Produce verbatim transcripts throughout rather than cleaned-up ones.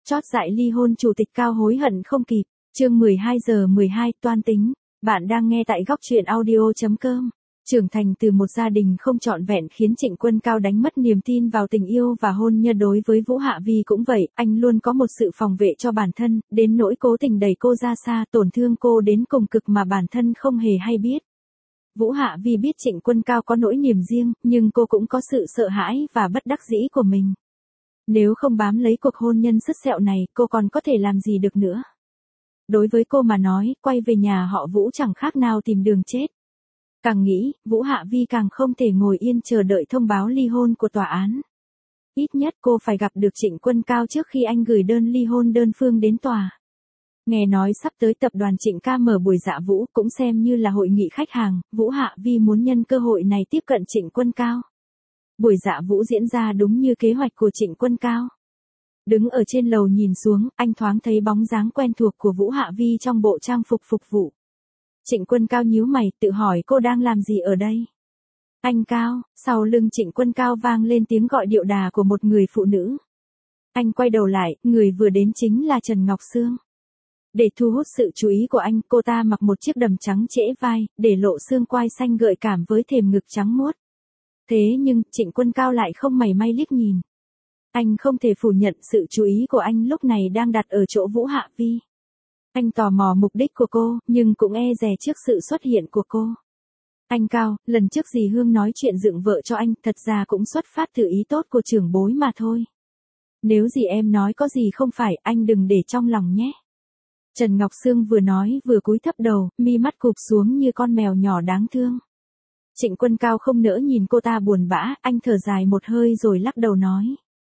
Chót dại ly hôn chủ tịch Cao hối hận không kịp. Chương mười hai giờ mười hai toan tính. Bạn đang nghe tại góc truyện audio chấm com. Trưởng thành từ một gia đình không trọn vẹn khiến Trịnh Quân Cao đánh mất niềm tin vào tình yêu và hôn nhân. Đối với Vũ Hạ Vi cũng vậy, anh luôn có một sự phòng vệ cho bản thân, đến nỗi cố tình đẩy cô ra xa, tổn thương cô đến cùng cực mà bản thân không hề hay biết. Vũ Hạ Vi biết Trịnh Quân Cao có nỗi niềm riêng, nhưng cô cũng có sự sợ hãi và bất đắc dĩ của mình. Nếu không bám lấy cuộc hôn nhân sứt sẹo này, cô còn có thể làm gì được nữa. Đối với cô mà nói, quay về nhà họ Vũ chẳng khác nào tìm đường chết. Càng nghĩ, Vũ Hạ Vi càng không thể ngồi yên chờ đợi thông báo ly hôn của tòa án. Ít nhất cô phải gặp được Trịnh Quân Cao trước khi anh gửi đơn ly hôn đơn phương đến tòa. Nghe nói sắp tới tập đoàn Trịnh Ca mở buổi dạ vũ, cũng xem như là hội nghị khách hàng, Vũ Hạ Vi muốn nhân cơ hội này tiếp cận Trịnh Quân Cao. Buổi dạ vũ diễn ra đúng như kế hoạch của Trịnh Quân Cao. Đứng ở trên lầu nhìn xuống, anh thoáng thấy bóng dáng quen thuộc của Vũ Hạ Vi trong bộ trang phục phục vụ. Trịnh Quân Cao nhíu mày, tự hỏi cô đang làm gì ở đây. Anh Cao, sau lưng Trịnh Quân Cao vang lên tiếng gọi điệu đà của một người phụ nữ. Anh quay đầu lại, người vừa đến chính là Trần Ngọc Sương. Để thu hút sự chú ý của anh, cô ta mặc một chiếc đầm trắng trễ vai, để lộ xương quai xanh gợi cảm với thềm ngực trắng muốt. Thế nhưng, Trịnh Quân Cao lại không mảy may liếc nhìn. Anh không thể phủ nhận sự chú ý của anh lúc này đang đặt ở chỗ Vũ Hạ Vi. Anh tò mò mục đích của cô, nhưng cũng e dè trước sự xuất hiện của cô. Anh Cao, lần trước dì Hương nói chuyện dựng vợ cho anh, thật ra cũng xuất phát từ ý tốt của trưởng bối mà thôi. Nếu dì em nói có gì không phải, anh đừng để trong lòng nhé. Trần Ngọc Sương vừa nói vừa cúi thấp đầu, mi mắt cụp xuống như con mèo nhỏ đáng thương. Trịnh Quân Cao không nỡ nhìn cô ta buồn bã, anh thở dài một hơi rồi lắc đầu nói.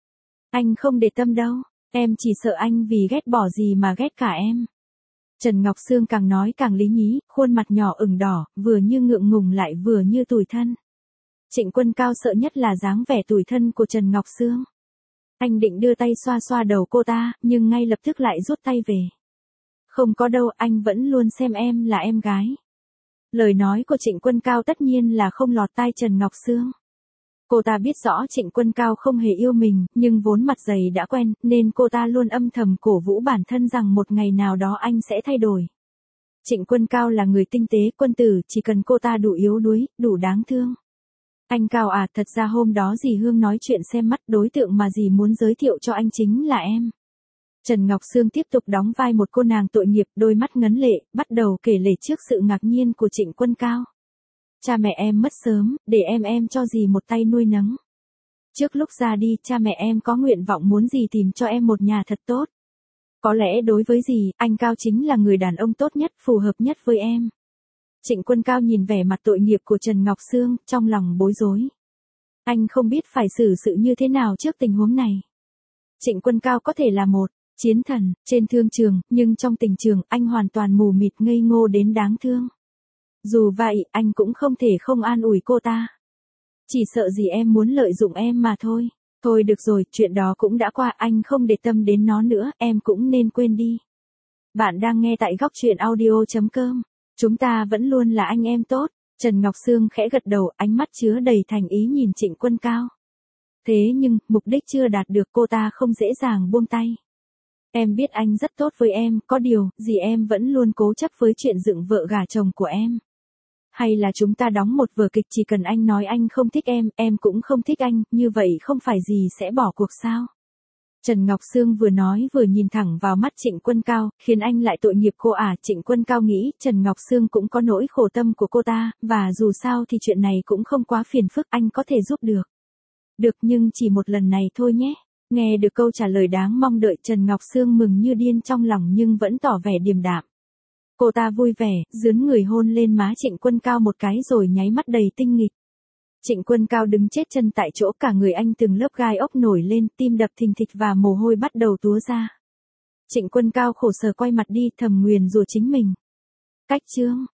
Anh không để tâm đâu, em chỉ sợ anh vì ghét bỏ gì mà ghét cả em. Trần Ngọc Sương càng nói càng lý nhí, khuôn mặt nhỏ ửng đỏ, vừa như ngượng ngùng lại vừa như tủi thân. Trịnh Quân Cao sợ nhất là dáng vẻ tủi thân của Trần Ngọc Sương. Anh định đưa tay xoa xoa đầu cô ta, nhưng ngay lập tức lại rút tay về. Không có đâu, anh vẫn luôn xem em là em gái. Lời nói của Trịnh Quân Cao tất nhiên là không lọt tai Trần Ngọc Sương. Cô ta biết rõ Trịnh Quân Cao không hề yêu mình, nhưng vốn mặt dày đã quen, nên cô ta luôn âm thầm cổ vũ bản thân rằng một ngày nào đó anh sẽ thay đổi. Trịnh Quân Cao là người tinh tế, quân tử, chỉ cần cô ta đủ yếu đuối, đủ đáng thương. Anh Cao à, thật ra hôm đó dì Hương nói chuyện xem mắt, đối tượng mà dì muốn giới thiệu cho anh chính là em. Trần Ngọc Sương tiếp tục đóng vai một cô nàng tội nghiệp, đôi mắt ngấn lệ, bắt đầu kể lể trước sự ngạc nhiên của Trịnh Quân Cao. Cha mẹ em mất sớm, để em em cho dì một tay nuôi nấng. Trước lúc ra đi, cha mẹ em có nguyện vọng muốn dì tìm cho em một nhà thật tốt. Có lẽ đối với dì, anh Cao chính là người đàn ông tốt nhất, phù hợp nhất với em. Trịnh Quân Cao nhìn vẻ mặt tội nghiệp của Trần Ngọc Sương, trong lòng bối rối. Anh không biết phải xử sự như thế nào trước tình huống này. Trịnh Quân Cao có thể là một chiến thần trên thương trường, nhưng trong tình trường, anh hoàn toàn mù mịt ngây ngô đến đáng thương. Dù vậy, anh cũng không thể không an ủi cô ta. Chỉ sợ gì em muốn lợi dụng em mà thôi. Thôi được rồi, chuyện đó cũng đã qua, anh không để tâm đến nó nữa, em cũng nên quên đi. Bạn đang nghe tại góc truyện audio chấm com. Chúng ta vẫn luôn là anh em tốt. Trần Ngọc Sương khẽ gật đầu, ánh mắt chứa đầy thành ý nhìn Trịnh Quân Cao. Thế nhưng, mục đích chưa đạt được, cô ta không dễ dàng buông tay. Em biết anh rất tốt với em, có điều, gì em vẫn luôn cố chấp với chuyện dựng vợ gả chồng của em. Hay là chúng ta đóng một vở kịch, chỉ cần anh nói anh không thích em, em cũng không thích anh, như vậy không phải gì sẽ bỏ cuộc sao? Trần Ngọc Sương vừa nói vừa nhìn thẳng vào mắt Trịnh Quân Cao, khiến anh lại tội nghiệp cô à. Trịnh Quân Cao nghĩ Trần Ngọc Sương cũng có nỗi khổ tâm của cô ta, và dù sao thì chuyện này cũng không quá phiền phức, anh có thể giúp được. Được, nhưng chỉ một lần này thôi nhé. Nghe được câu trả lời đáng mong đợi, Trần Ngọc Sương mừng như điên trong lòng nhưng vẫn tỏ vẻ điềm đạm. Cô ta vui vẻ, dướn người hôn lên má Trịnh Quân Cao một cái rồi nháy mắt đầy tinh nghịch. Trịnh Quân Cao đứng chết chân tại chỗ, cả người anh từng lớp gai ốc nổi lên, tim đập thình thịch và mồ hôi bắt đầu túa ra. Trịnh Quân Cao khổ sở quay mặt đi, thầm nguyền rủa chính mình. Cách chương,